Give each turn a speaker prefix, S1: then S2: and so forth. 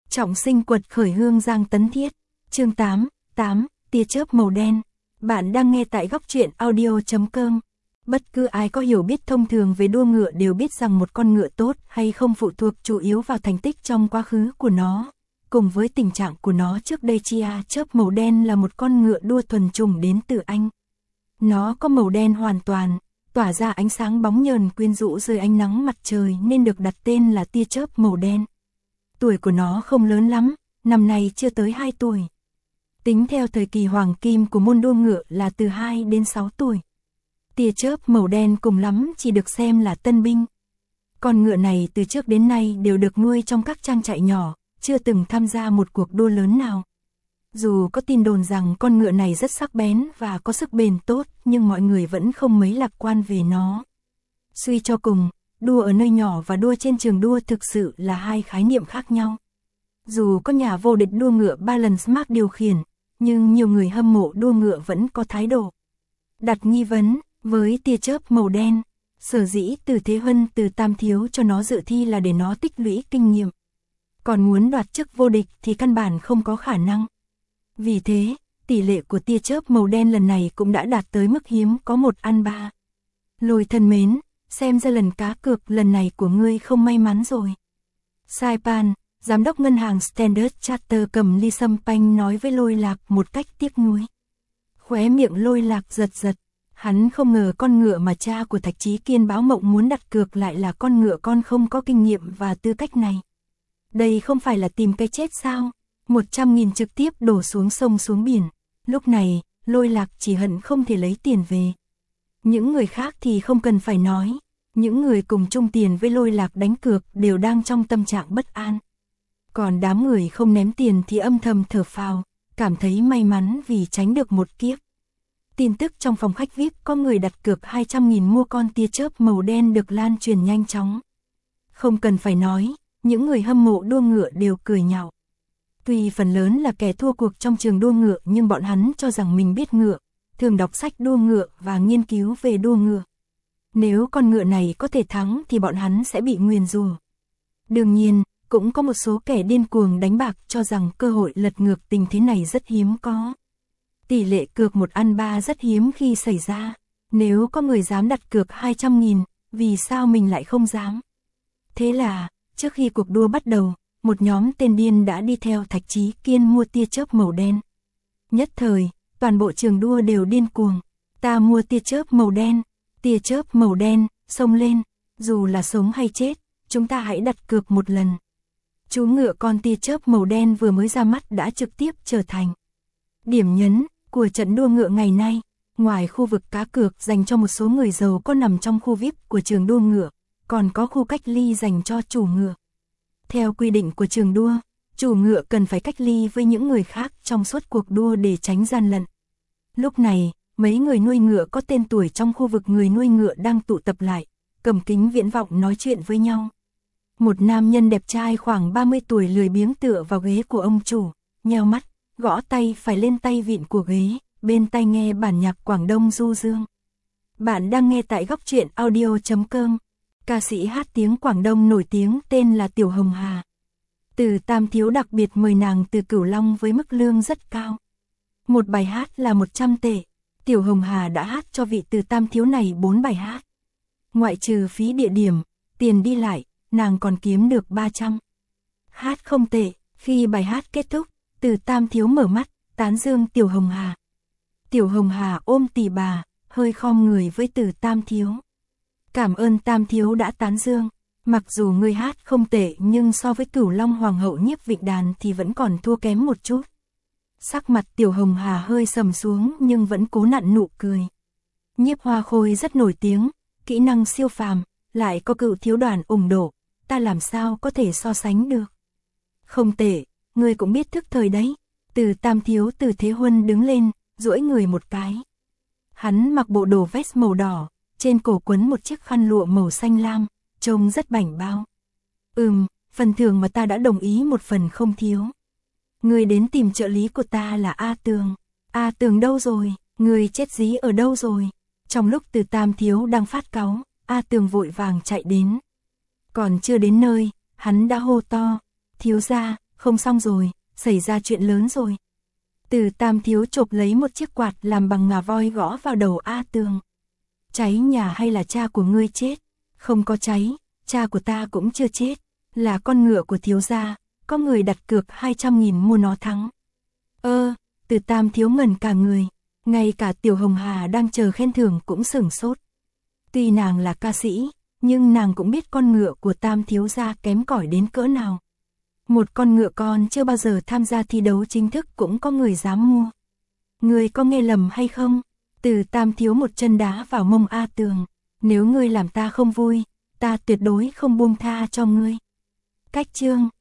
S1: Trọng sinh quật khởi Hương Giang Tấn Thiết. Chương 8, tia chớp màu đen. Bạn đang nghe tại góc truyện audio.com. Bất cứ ai có hiểu biết thông thường về đua ngựa đều biết rằng một con ngựa tốt hay không phụ thuộc chủ yếu vào thành tích trong quá khứ của nó, cùng với tình trạng của nó trước đây. Tia chớp màu đen là một con ngựa đua thuần chủng đến từ Anh. Nó có màu đen hoàn toàn, tỏa ra ánh sáng bóng nhờn quyến rũ dưới ánh nắng mặt trời nên được đặt tên là tia chớp màu đen. Tuổi của nó không lớn lắm, năm nay chưa tới 2 tuổi. Tính theo thời kỳ hoàng kim của môn đua ngựa là từ 2 đến 6 tuổi. Tia chớp màu đen cùng lắm chỉ được xem là tân binh. Con ngựa này từ trước đến nay đều được nuôi trong các trang trại nhỏ, chưa từng tham gia một cuộc đua lớn nào. Dù có tin đồn rằng con ngựa này rất sắc bén và có sức bền tốt, nhưng mọi người vẫn không mấy lạc quan về nó. Suy cho cùng, đua ở nơi nhỏ và đua trên trường đua thực sự là hai khái niệm khác nhau. Dù có nhà vô địch đua ngựa Balance Mark điều khiển, nhưng nhiều người hâm mộ đua ngựa vẫn có thái độ đặt nghi vấn với tia chớp màu đen. Sở dĩ Từ Thế Huân từ Tam Thiếu cho nó dự thi là để nó tích lũy kinh nghiệm. Còn muốn đoạt chức vô địch thì căn bản không có khả năng. Vì thế, tỷ lệ của tia chớp màu đen lần này cũng đã đạt tới mức hiếm có 1/3. Lôi thân mến, xem ra lần cá cược lần này của ngươi không may mắn rồi. Saipan, giám đốc ngân hàng Standard Chartered cầm ly sâm panh nói với Lôi Lạc một cách tiếc nuối. Khóe miệng Lôi Lạc giật giật, hắn không ngờ con ngựa mà cha của Thạch Chí Kiên báo mộng muốn đặt cược lại là con ngựa con không có kinh nghiệm và tư cách này. Đây không phải là tìm cái chết sao? 100.000 trực tiếp đổ xuống sông xuống biển. Lúc này, Lôi Lạc chỉ hận không thể lấy tiền về. Những người khác thì không cần phải nói. Những người cùng chung tiền với Lôi Lạc đánh cược đều đang trong tâm trạng bất an. Còn đám người không ném tiền thì âm thầm thở phào, cảm thấy may mắn vì tránh được một kiếp. Tin tức trong phòng khách VIP có người đặt cược 200.000 mua con tia chớp màu đen được lan truyền nhanh chóng. Không cần phải nói, những người hâm mộ đua ngựa đều cười nhạo. Tuy phần lớn là kẻ thua cuộc trong trường đua ngựa nhưng bọn hắn cho rằng mình biết ngựa, thường đọc sách đua ngựa và nghiên cứu về đua ngựa. Nếu con ngựa này có thể thắng thì bọn hắn sẽ bị nguyền rủa. Đương nhiên, cũng có một số kẻ điên cuồng đánh bạc cho rằng cơ hội lật ngược tình thế này rất hiếm có. Tỷ lệ cược 1/3 rất hiếm khi xảy ra. Nếu có người dám đặt cược 200.000, vì sao mình lại không dám? Thế là, trước khi cuộc đua bắt đầu, một nhóm tên điên đã đi theo Thạch Chí Kiên mua tia chớp màu đen. Nhất thời, toàn bộ trường đua đều điên cuồng. Ta mua tia chớp màu đen, tia chớp màu đen, xông lên, dù là sống hay chết, chúng ta hãy đặt cược một lần. Chú ngựa con tia chớp màu đen vừa mới ra mắt đã trực tiếp trở thành điểm nhấn của trận đua ngựa ngày nay. Ngoài khu vực cá cược dành cho một số người giàu có nằm trong khu VIP của trường đua ngựa, còn có khu cách ly dành cho chủ ngựa. Theo quy định của trường đua, chủ ngựa cần phải cách ly với những người khác trong suốt cuộc đua để tránh gian lận. Lúc này, mấy người nuôi ngựa có tên tuổi trong khu vực người nuôi ngựa đang tụ tập lại, cầm kính viễn vọng nói chuyện với nhau. Một nam nhân đẹp trai khoảng 30 tuổi lười biếng tựa vào ghế của ông chủ, nheo mắt, gõ tay phải lên tay vịn của ghế, bên tai nghe bản nhạc Quảng Đông du dương. Bạn đang nghe tại góc truyện audio.com. Ca sĩ hát tiếng Quảng Đông nổi tiếng tên là Tiểu Hồng Hà. Từ Tam Thiếu đặc biệt mời nàng từ Cửu Long với mức lương rất cao. Một bài hát là 100 tệ. Tiểu Hồng Hà đã hát cho vị Từ Tam Thiếu này 4 bài hát. Ngoại trừ phí địa điểm, tiền đi lại, nàng còn kiếm được 300. Hát không tệ. Khi bài hát kết thúc, Từ Tam Thiếu mở mắt, tán dương Tiểu Hồng Hà. Tiểu Hồng Hà ôm tỉ bà, hơi khom người với Từ Tam Thiếu. Cảm ơn Tam Thiếu đã tán dương. Mặc dù người hát không tệ nhưng so với Cửu Long Hoàng hậu Nhiếp Vịnh Đàn thì vẫn còn thua kém một chút. Sắc mặt Tiểu Hồng Hà hơi sầm xuống nhưng vẫn cố nặn nụ cười. Nhiếp Hoa Khôi rất nổi tiếng, kỹ năng siêu phàm, lại có Cựu Thiếu đoàn ủng độ, ta làm sao có thể so sánh được. Không tệ, ngươi cũng biết thức thời đấy. Từ Tam Thiếu Từ Thế Huân đứng lên, duỗi người một cái. Hắn mặc bộ đồ vest màu đỏ, trên cổ quấn một chiếc khăn lụa màu xanh lam, trông rất bảnh bao. Phần thưởng mà ta đã đồng ý một phần không thiếu. Người đến tìm trợ lý của ta là A Tường. A Tường đâu rồi? Người chết dí ở đâu rồi? Trong lúc Từ Tam Thiếu đang phát cáu, A Tường vội vàng chạy đến. Còn chưa đến nơi, hắn đã hô to. Thiếu gia, không xong rồi, xảy ra chuyện lớn rồi. Từ Tam thiếu chộp lấy một chiếc quạt làm bằng ngà voi gõ vào đầu A Tường. Cháy nhà hay là cha của ngươi chết? Không có cháy, cha của ta cũng chưa chết, là con ngựa của thiếu gia, có người đặt cược 200.000 mua nó thắng. Từ Tam thiếu ngẩn cả người, ngay cả Tiểu Hồng Hà đang chờ khen thưởng cũng sửng sốt. Tuy nàng là ca sĩ, nhưng nàng cũng biết con ngựa của Tam thiếu gia kém cỏi đến cỡ nào. Một con ngựa con chưa bao giờ tham gia thi đấu chính thức cũng có người dám mua. Ngươi có nghe lầm hay không? Từ Tam thiếu một chân đá vào mông A Tường. Nếu ngươi làm ta không vui, ta tuyệt đối không buông tha cho ngươi. Cách chương